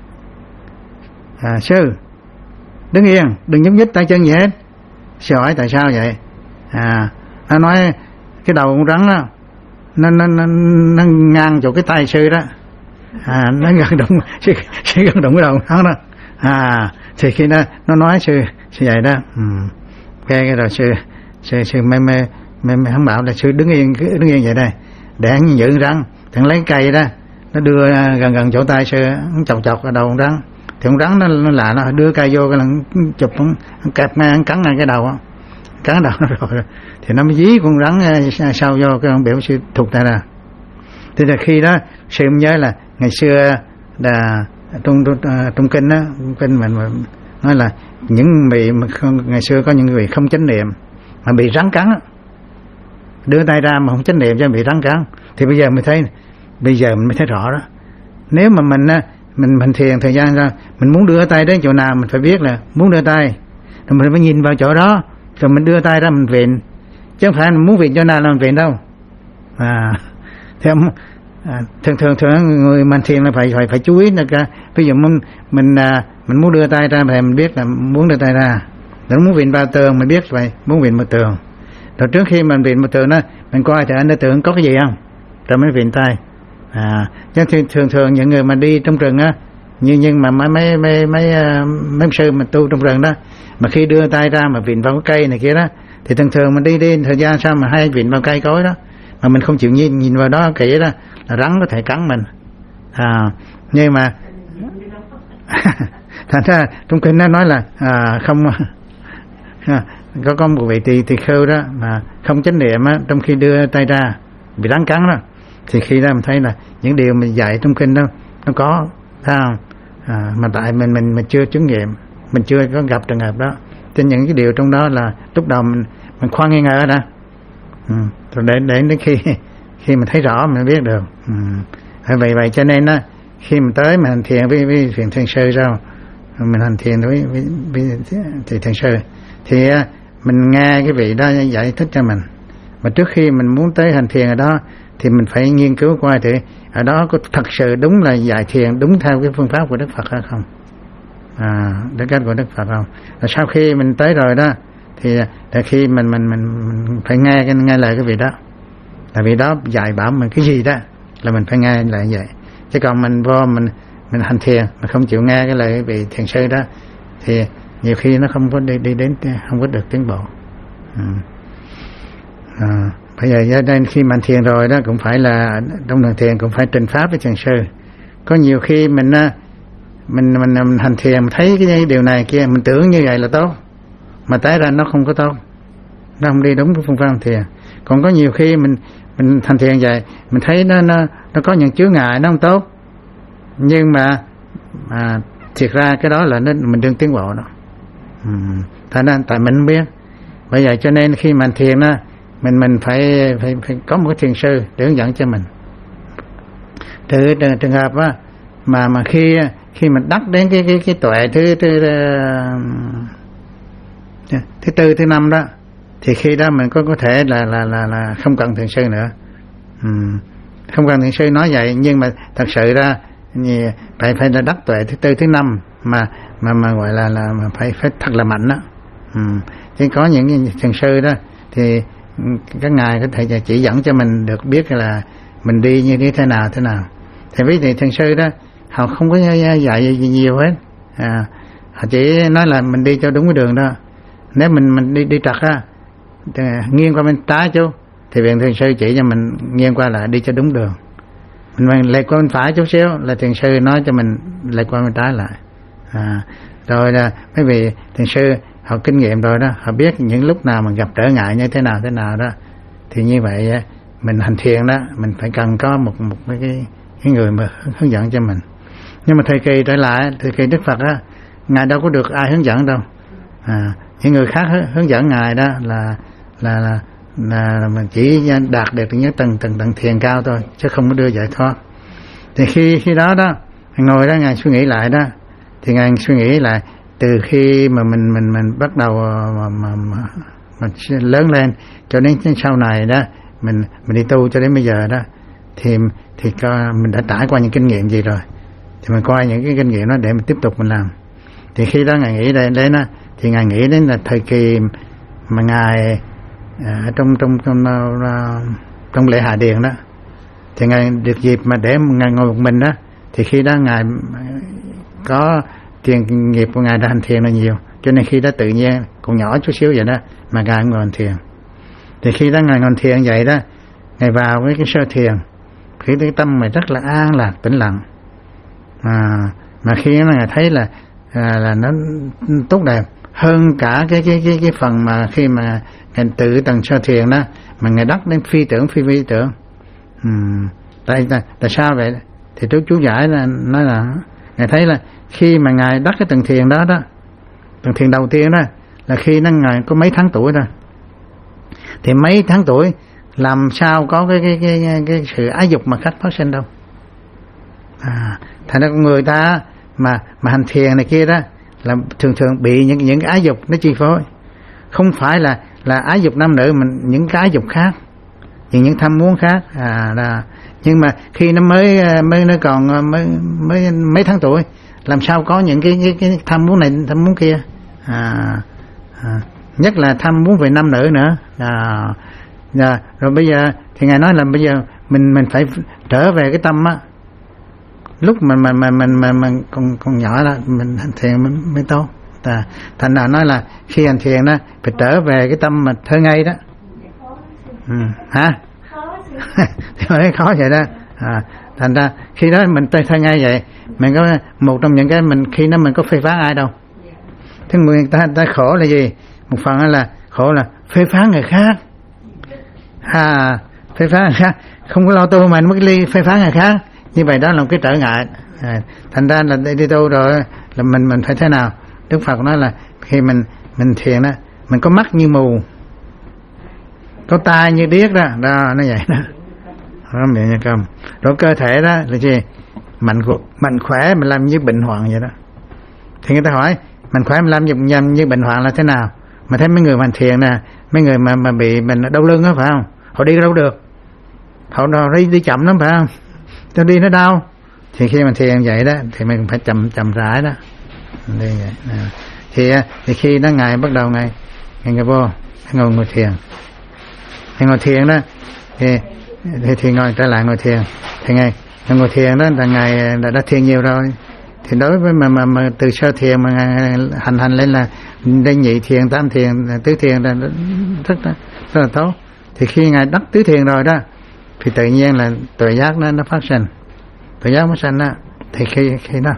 à, sư đứng yên đừng nhúc nhích tay chân gì hết. Sư hỏi tại sao vậy, à nó nói cái đầu con rắn đó nó nó nó, nó ngang chỗ cái tay sư đó, à nó gần đụng sư, sư gần đụng cái đầu nó đó, à thì khi nó nó nói sư sư vậy đó. Ừ. cái, cái rồi sư sư sư mê mê mê mê hắn bảo là sư đứng yên cứ đứng yên vậy đây để hắn giữ rắn, thằng lấy cây đó nó đưa gần gần chỗ tay sư, hắn chọc chọc ở đầu con rắn, thì con rắn nó, nó lạ, nó đưa cây vô cái là chụp nó kẹp ngay, cắn ngay cái đầu, cắn đầu nó rồi thì nó mới dí con rắn sau vô cái ông biểu sư thụt tay ra. Thì là khi đó sư nhớ là ngày xưa là trong trong, trong kinh đó, trong kinh mình nói là những vị mà không, ngày xưa có những vị không chánh niệm mà bị rắn cắn, đưa tay ra mà không chánh niệm cho bị rắn cắn, thì bây giờ mình thấy, bây giờ mình mới thấy rõ đó. Nếu mà mình mình mình thiền thời gian ra, mình muốn đưa tay đến chỗ nào mình phải biết là muốn đưa tay, rồi mình phải nhìn vào chỗ đó, rồi mình đưa tay ra mình viện, chứ không phải mình muốn viện chỗ nào là mình viện đâu. À, thì à, thường thường thường người mình thiền là phải phải phải chú ý là cả, ví dụ mình mình à, mình muốn đưa tay ra thì mình biết là muốn đưa tay ra, rồi muốn viện vào tường mình biết vậy muốn viện vào tường, rồi trước khi mình viện vào tường đó mình coi thì anh ở tường có cái gì không, rồi mới viện tay. À, chứ thường thường những người mà đi trong rừng á, như nhưng mà mấy mấy mấy mấy mấy sư mà tu trong rừng đó, mà khi đưa tay ra mà viện vào cái cây này kia đó, thì thường thường mình đi đi thời gian sao mà hay viện vào cây cối đó, mà mình không chịu nhìn nhìn vào đó kỹ đó là rắn có thể cắn mình. À, nhưng mà thành ra trong kinh nó nói là à, không à, có có một vị tỳ tỳ khưu đó mà không chánh niệm á, trong khi đưa tay ra bị rắn cắn đó, thì khi đó mình thấy là những điều mình dạy trong kinh đó nó có, thấy không? À, mà tại mình mình mình chưa chứng nghiệm, mình chưa có gặp trường hợp đó, cho những cái điều trong đó là lúc đầu mình mình khoan nghi ngờ đó. Ừ. Rồi để để đến khi khi mình thấy rõ mình biết được. Ừ. Vậy vậy cho nên đó, khi mình tới mình hành thiền với với thiền thiền sư sao, mình hành thiền với với, với thì thiền sư thì mình nghe cái vị đó giải thích cho mình. Mà trước khi mình muốn tới hành thiền ở đó thì mình phải nghiên cứu qua thì ở đó có thật sự đúng là dạy thiền đúng theo cái phương pháp của Đức Phật hay không, à, cái cách của Đức Phật không. Rồi sau khi mình tới rồi đó thì là khi mình mình mình, mình phải nghe cái nghe lời cái vị đó, là vị đó dạy bảo mình cái gì đó là mình phải nghe lại vậy. Chứ còn mình vô mình mình hành thiền mà không chịu nghe cái lời cái vị thiền sư đó thì nhiều khi nó không có đi, đi đến không có được tiến bộ. Ừ. À, bây giờ nên khi mình thiền rồi đó cũng phải là trong đường thiền cũng phải trình pháp với thiền sư. Có nhiều khi mình mình mình, mình hành thiền mình thấy cái điều này kia mình tưởng như vậy là tốt mà té ra nó không có tốt, nó không đi đúng cái phương pháp hành thiền. Còn có nhiều khi mình mình hành thiền vậy mình thấy nó nó nó có những chướng ngại nó không tốt, nhưng mà à, thiệt ra cái đó là nó, mình đừng tiến bộ đó. Ừ. Tại nên tại mình không biết. Bởi vậy cho nên khi mình thiền đó mình mình phải phải phải có một cái thiền sư để hướng dẫn cho mình. Từ trường hợp á mà mà khi khi mình đắc đến cái cái cái tuệ thứ thứ thứ tư thứ năm đó thì khi đó mình có có thể là là là là không cần thiền sư nữa. Ừ. Không cần thiền sư nói vậy, nhưng mà thật sự ra phải phải là đắc tuệ thứ tư thứ năm mà mà mà gọi là là mà phải phải thật là mạnh đó. Ừ. Chứ có những thiền sư đó thì các ngài có thể chỉ dẫn cho mình được biết là mình đi như thế nào thế nào. Thì ví dụ thiền sư đó họ không có dạy gì nhiều hết, à, họ chỉ nói là mình đi cho đúng cái đường đó. Nếu mình mình đi đi trật á, nghiêng qua bên trái chú thì viện thiền sư chỉ cho mình nghiêng qua lại đi cho đúng đường. Mình lệch qua bên phải chút xíu là thiền sư nói cho mình lệch qua bên trái lại. À, rồi là mấy vị thiền sư họ kinh nghiệm rồi đó, họ biết những lúc nào mình gặp trở ngại như thế nào thế nào đó, thì như vậy mình hành thiền đó mình phải cần có một một cái cái người mà hướng dẫn cho mình. Nhưng mà thời kỳ trở lại, thời kỳ Đức Phật á, ngài đâu có được ai hướng dẫn đâu. À, những người khác hướng dẫn ngài đó là là là, là, là mình chỉ đạt được những tầng tầng tầng thiền cao thôi, chứ không có đưa giải thoát. Thì khi khi đó đó ngồi đó ngài suy nghĩ lại đó, thì ngài suy nghĩ lại từ khi mà mình mình mình bắt đầu mà, mà, mà, mà lớn lên cho đến sau này đó mình mình đi tu cho đến bây giờ đó thì thì mình đã trải qua những kinh nghiệm gì rồi, thì mình coi những cái kinh nghiệm đó để mình tiếp tục mình làm. Thì khi đó ngài nghĩ đến đó thì ngài nghĩ đến là thời kỳ mà ngài à, trong trong trong trong lễ hạ điền đó thì ngài được dịp mà để ngài ngồi một mình đó, thì khi đó ngài có tiền nghiệp của ngài đã hành thiền là nhiều, cho nên khi đó tự nhiên còn nhỏ chút xíu vậy đó mà ngài ngồi hành thiền. Thì khi đó ngài ngồi thiền vậy đó, ngài vào với cái sơ thiền, khi cái tâm mày rất là an lạc tĩnh lặng, à, mà khi đó ngài thấy là à, là nó tốt đẹp hơn cả cái cái cái cái phần mà khi mà ngài tự tầng sơ thiền đó mà ngài đắc đến phi tưởng phi vi tưởng. Ừ. tại tại sao vậy? Thì chú chú giải là nói là ngài thấy là khi mà ngài đắc cái tầng thiền đó đó, tầng thiền đầu tiên đó là khi nó ngài có mấy tháng tuổi rồi, thì mấy tháng tuổi làm sao có cái cái cái cái, cái sự ái dục mà khách phát sinh đâu. À, thành ra con người ta mà mà hành thiền này kia đó là thường thường bị những những cái ái dục nó chi phối, không phải là là ái dục nam nữ mà những cái ái dục khác, những những tham muốn khác. À, là nhưng mà khi nó mới mới nó còn mới mới mấy tháng tuổi làm sao có những cái cái, cái tham muốn này tham muốn kia. À, à, nhất là tham muốn về nam nữ nữa. À, à, rồi bây giờ thì ngài nói là bây giờ mình mình phải trở về cái tâm á, lúc mà mà mà mình mà mình còn còn nhỏ đó mình hành thiền mới, mới tốt. À, thành nào nói là khi hành thiền đó phải trở về cái tâm mà thơ ngây đó. Ừ, hả? Thì nói khó vậy đó. À, thành ra khi đó mình tới thơ ngây vậy, mình có một trong những cái mình khi đó mình có phê phán ai đâu. Thế người ta ta khổ là gì? Một phần là khổ là phê phán người khác. À, phê phán người khác, không có lo tu mà mới ly phê phán người khác. Như vậy đó là một cái trở ngại. À, thành ra là đi, đi tu rồi là mình mình phải thế nào? Đức Phật nói là khi mình mình thiền đó, mình có mắt như mù, có tai như điếc đó, đó nó vậy đó. Đó miệng như không. Rồi cơ thể đó là gì? Mạnh mạnh khỏe mình làm như bệnh hoạn vậy đó. Thì người ta hỏi, mạnh khỏe mình làm như, như bệnh hoạn là thế nào? Mà thấy mấy người hành thiền nè, mấy người mà mà bị mình đau lưng á phải không? Họ đi đâu được, họ đi đi chậm lắm phải không? Cho đi nó đau. Thì khi mình thiền vậy đó thì mình phải chậm chậm rãi đó. Đi vậy. À. Thì thì khi đó ngài bắt đầu ngài ngài ngồi vô, ngồi ngồi thiền. Thì ngồi thiền đó thì thì, thì ngồi trở lại ngồi thiền. Thì ngài ngồi thiền đó là ngài đã, đã thiền nhiều rồi. Thì đối với mà mà, mà từ sơ thiền mà hành hành lên là đây nhị thiền, tam thiền, tứ thiền là rất là rất là tốt. Thì khi ngài đắc tứ thiền rồi đó thì tự nhiên là tuệ giác nó nó phát sinh, tuệ giác nó sinh đó. Thì khi khi đó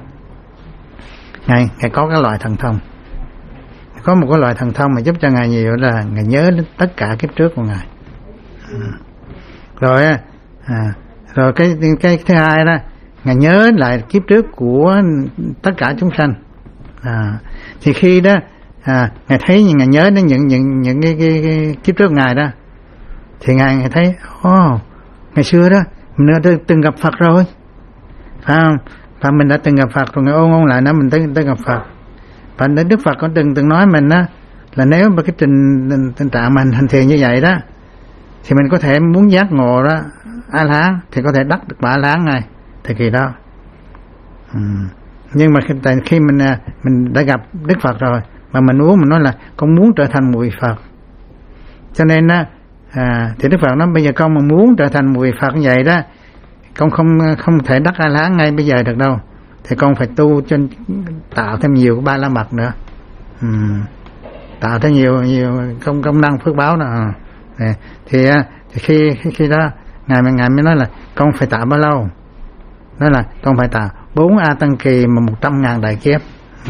ngài ngài có cái loại thần thông, có một cái loại thần thông mà giúp cho ngài nhiều là ngài nhớ đến tất cả kiếp trước của ngài. Ừ. Rồi à, rồi cái cái thứ hai đó, ngài nhớ lại kiếp trước của tất cả chúng sanh. À, thì khi đó à, ngài thấy ngài nhớ đến những những những cái, cái, cái kiếp trước ngài đó, thì ngài ngài thấy ô oh, ngày xưa đó mình đã từng gặp Phật rồi, phải không? Và mình đã từng gặp Phật rồi, ngài ôn ôn lại nó mình tới tới gặp Phật. Và Đức Phật có từng từng nói mình đó là nếu mà cái trình tình trạng mình hành thiền như vậy đó thì mình có thể muốn giác ngộ đó A La Hán thì có thể đắc được A La Hán ngay thời kỳ đó. Ừ. Nhưng mà khi, khi mình mình đã gặp Đức Phật rồi mà mình muốn mình nói là con muốn trở thành một vị Phật, cho nên đó à, thì Đức Phật nói bây giờ con mà muốn trở thành một vị Phật như vậy đó, con không không thể đắc A La Hán ngay bây giờ được đâu, thì con phải tu cho tạo thêm nhiều ba la mật nữa. Ừ. Tạo thêm nhiều nhiều công công năng phước báo đó. À. Thì, thì khi khi đó ngài ngài mới nói là con phải tạo bao lâu? Nói là con phải tạo bốn A Tăng Kỳ mà một trăm ngàn đại kiếp. Ừ.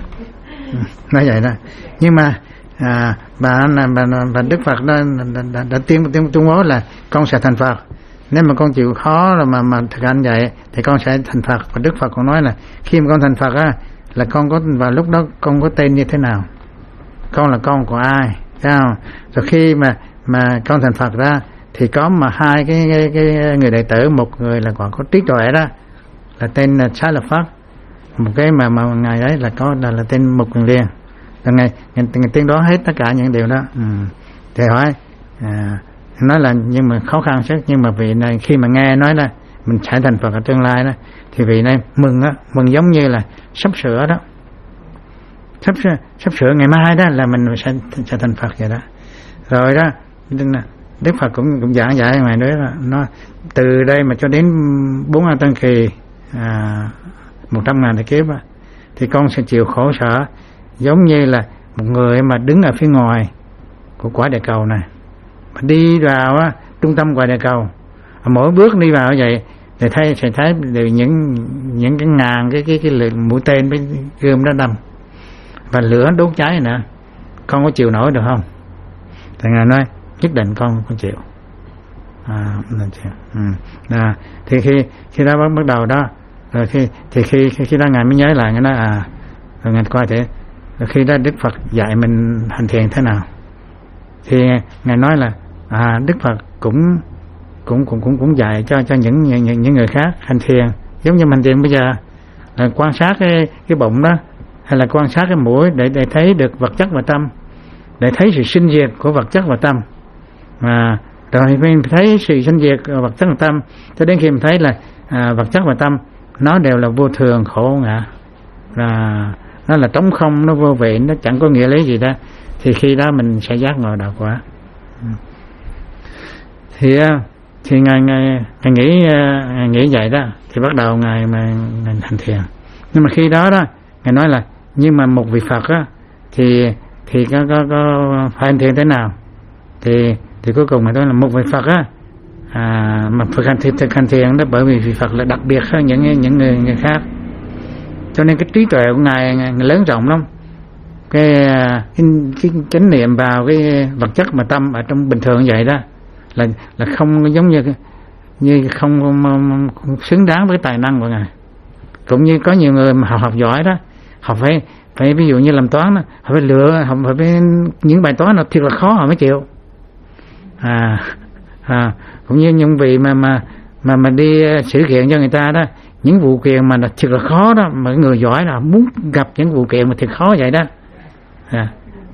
Nói vậy đó. Nhưng mà à, bà, bà, bà Đức Phật đó đã, đã, đã tiên tiên tuyên bố là con sẽ thành Phật. Nếu mà con chịu khó là mà mà thực hành vậy thì con sẽ thành Phật. Và Đức Phật còn nói là khi mà con thành Phật á là con có vào lúc đó con có tên như thế nào, con là con của ai, thấy không? Rồi khi mà mà con thành Phật ra thì có mà hai cái, cái, cái người đệ tử, một người là còn có trí tuệ đó là tên là Xá Lợi Phất, một cái mà mà ngài ấy là có là, là tên Mục Kiền Liên. Là ngày ngày, ngày tiên đó hết tất cả những điều đó. Ừ. Thì hỏi à, nói là nhưng mà khó khăn sức, nhưng mà vị này khi mà nghe nói là mình sẽ thành Phật ở tương lai đó thì vị này mừng á, mừng giống như là sắp sửa đó, sắp sửa sắp sửa ngày mai đó là mình sẽ sẽ thành Phật vậy đó. Rồi đó Đức Phật cũng cũng giảng dạy ngoài đấy là nó từ đây mà cho đến bốn A Tăng Kỳ à, một trăm ngàn đại kiếp á, thì con sẽ chịu khổ sở giống như là một người mà đứng ở phía ngoài của quả địa cầu này mà đi vào á, trung tâm quả địa cầu, mỗi bước đi vào như vậy thì thấy sẽ thấy đều những những cái ngàn cái cái cái, cái mũi tên với gươm đó đâm và lửa đốt cháy nữa, con có chịu nổi được không? Thì ngài nói nhất định con con chịu. À, chịu. Ừ. À, thì khi khi đó bắt bắt đầu đó, rồi khi thì khi khi, khi đó ngài mới nhớ lại, ngài nói à, rồi ngài coi thế, rồi khi đó Đức Phật dạy mình hành thiền thế nào, thì ngài nói là à, Đức Phật cũng cũng cũng cũng cũng dạy cho cho những những những người khác hành thiền giống như hành thiền bây giờ là quan sát cái cái bụng đó, hay là quan sát cái mũi để để thấy được vật chất và tâm, để thấy sự sinh diệt của vật chất và tâm. Mà rồi mình thấy sự sinh diệt của vật chất và tâm cho đến khi mình thấy là à, vật chất và tâm nó đều là vô thường khổ ngã, là nó là trống không, nó vô vị, nó chẳng có nghĩa lý gì đó, thì khi đó mình sẽ giác ngộ đạo quả. Thì thì ngài ngài, ngài nghĩ ngài nghĩ vậy đó, thì bắt đầu ngài mà ngài hành thiền. Nhưng mà khi đó đó ngài nói là nhưng mà một vị Phật á thì thì có có có phải hành thiền thế nào? Thì thì cuối cùng ngài nói là một vị Phật á à, mà thực hành thiền, thực hành thiền đó, bởi vì vị Phật là đặc biệt hơn những những người, người khác, cho nên cái trí tuệ của ngài, ngài lớn rộng lắm. Cái cái, cái chánh niệm vào cái vật chất mà tâm ở trong bình thường như vậy đó là là không giống như như không, không, không xứng đáng với tài năng của ngài. Cũng như có nhiều người mà học, học giỏi đó, học phải phải ví dụ như làm toán đó, họ phải lựa, họ phải những bài toán nó thiệt là khó họ mới chịu. À, à cũng như những vị mà mà mà mà đi xử kiện cho người ta đó, những vụ kiện mà thiệt là khó đó, mà người giỏi là muốn gặp những vụ kiện mà thiệt khó vậy đó. À,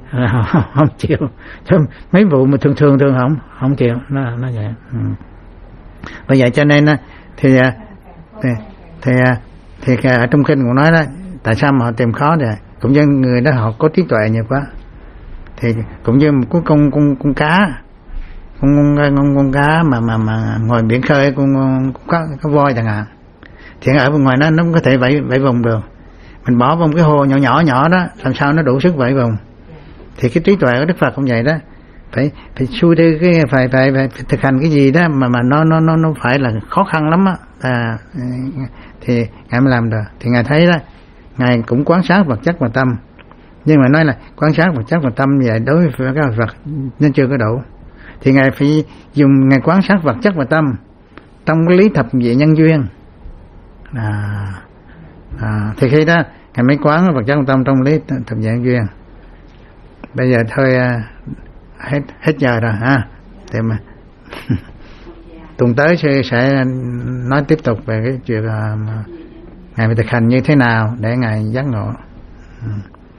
không, không chịu. Chứ mấy vụ mà thường thường thường không không chịu, nó nó vậy. Ừ. Bởi vậy cho nên thì thì thì, thì, thì ở trong kinh cũng nói đó, tại sao mà họ tìm khó vậy? Cũng như người đó họ có trí tuệ nhiều quá, thì cũng như một cái con con con cá, con con con, con cá mà mà mà ngoài biển khơi, con con có có voi chẳng hạn, thì ở bên ngoài nó nó cũng có thể vẫy vẫy vùng được. Mình bỏ vào một cái hồ nhỏ nhỏ nhỏ đó, làm sao nó đủ sức vẫy vùng. Thì cái trí tuệ của Đức Phật cũng vậy đó, phải phải xuôi theo cái phải, phải phải thực hành cái gì đó mà mà nó nó nó nó phải là khó khăn lắm á, à, thì ngài mới làm được. Thì ngài thấy đó, ngài cũng quan sát vật chất và tâm, nhưng mà nói là quan sát vật chất và tâm vậy đối với các vật nên chưa có đủ, thì ngài phải dùng ngài quan sát vật chất và tâm trong cái lý thập vị nhân duyên. À, à, thì khi đó ngài mới quán vật chất và tâm trong lý thập vị nhân duyên. Bây giờ thôi hết hết giờ rồi ha, để mà tuần tới sẽ, sẽ nói tiếp tục về cái chuyện mà ngài phải thực hành như thế nào để ngài giác ngộ. Ừ.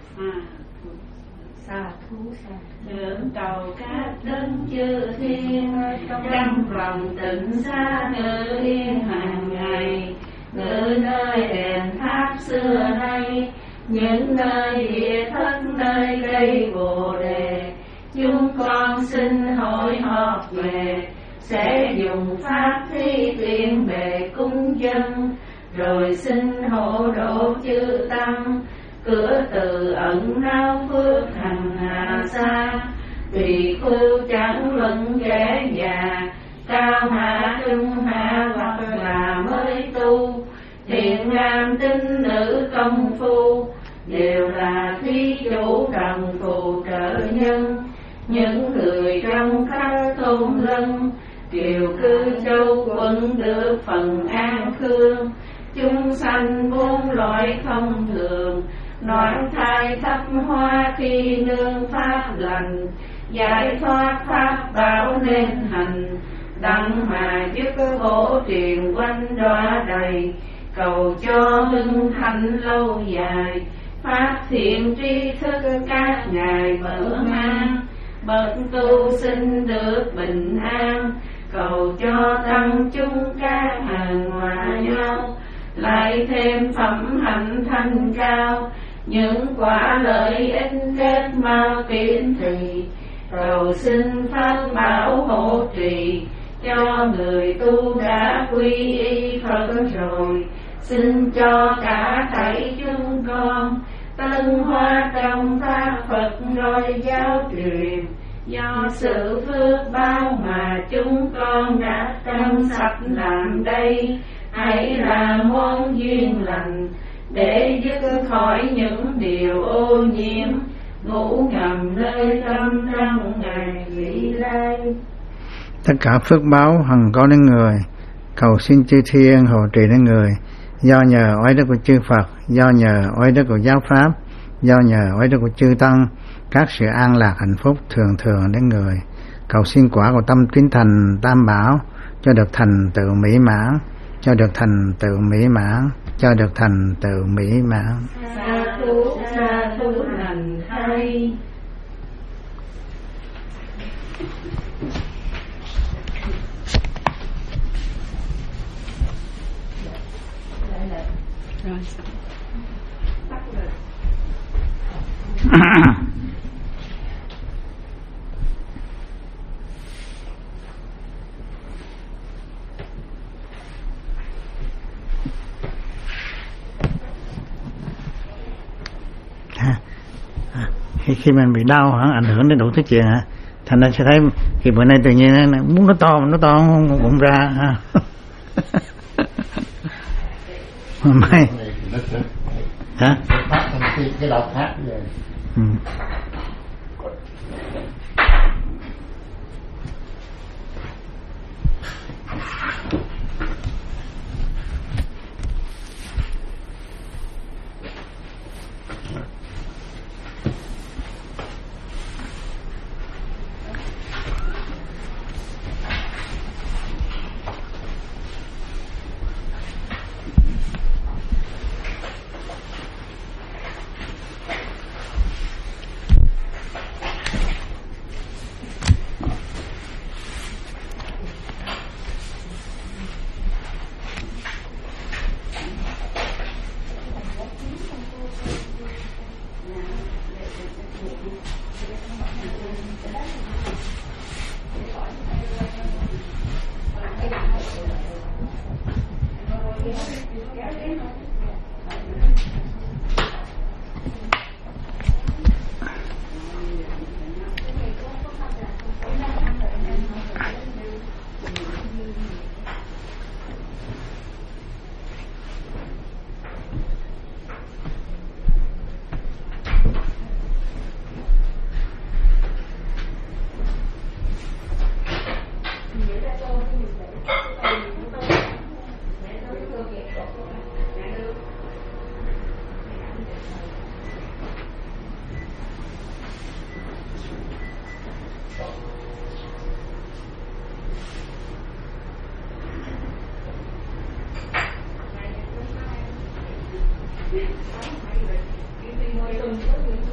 Thượng cầu các đấng chư thiên, trong lòng tịnh xa ngự yên hàng ngày, ngự nơi đền tháp xưa nay, những nơi địa thất nơi cây bồ đề. Chúng con xin hội họp về, sẽ dùng pháp thi tuyên bề cung dân, rồi xin hộ độ chư tăng, cửa từ ẩn náu phước hành hạ xa. Tùy khu chẳng luận kẻ già, cao hạ trung hạ hoặc là mới tu, thiện nam tín nữ công phu, đều là thí chủ đồng phù trợ nhân. Những người trong khắp thôn lân, kiều cư châu quân được phần an khương. Chúng sanh bốn loại không thường, noãn thai thấp hoa khi nương pháp lành. Giải thoát pháp bảo nên hành, đặng mà giúp khổ truyền quanh đọa đầy. Cầu cho hưng thạnh lâu dài, pháp thiện tri thức các ngài mở mang. Bậc tu sinh được bình an, cầu cho tăng chúng các hàng hòa nhau. Lại thêm phẩm hạnh thanh cao, những quả lợi ích kết mau kiến thị. Cầu xin pháp bảo hộ trì, cho người tu đã quy y Phật rồi. Xin cho cả thảy chúng con tân hoa trong pháp Phật rồi giáo truyền. Do sự phước báo mà chúng con đã tâm sạch làm đây, hãy là món duyên lành để dứt khỏi những điều ô nhiễm, ngủ ngầm nơi tâm trong ngày vị lai. Tất cả phước báo hằng có đến người, cầu xin chư thiên hộ trì đến người. Do nhờ oai đức của chư Phật, do nhờ oai đức của giáo pháp, do nhờ oai đức của chư tăng, các sự an lạc hạnh phúc thường thường đến người. Cầu xin quả của tâm tín thành tam bảo, cho được thành tựu mỹ mãn, cho được thành tựu mỹ mãn, cho được thành tựu mỹ mãn. Sa thú sa thú lành thay. Rồi bắt được. Khi, khi mình bị đau hả, ảnh hưởng đến đủ thứ chuyện hả, thành ra sẽ thấy khi bữa nay tự nhiên nó, muốn nó to nó to không bụng ra ha. Mày hả? Cái đầu khác vậy. Ừ. cái cái ngôi tuần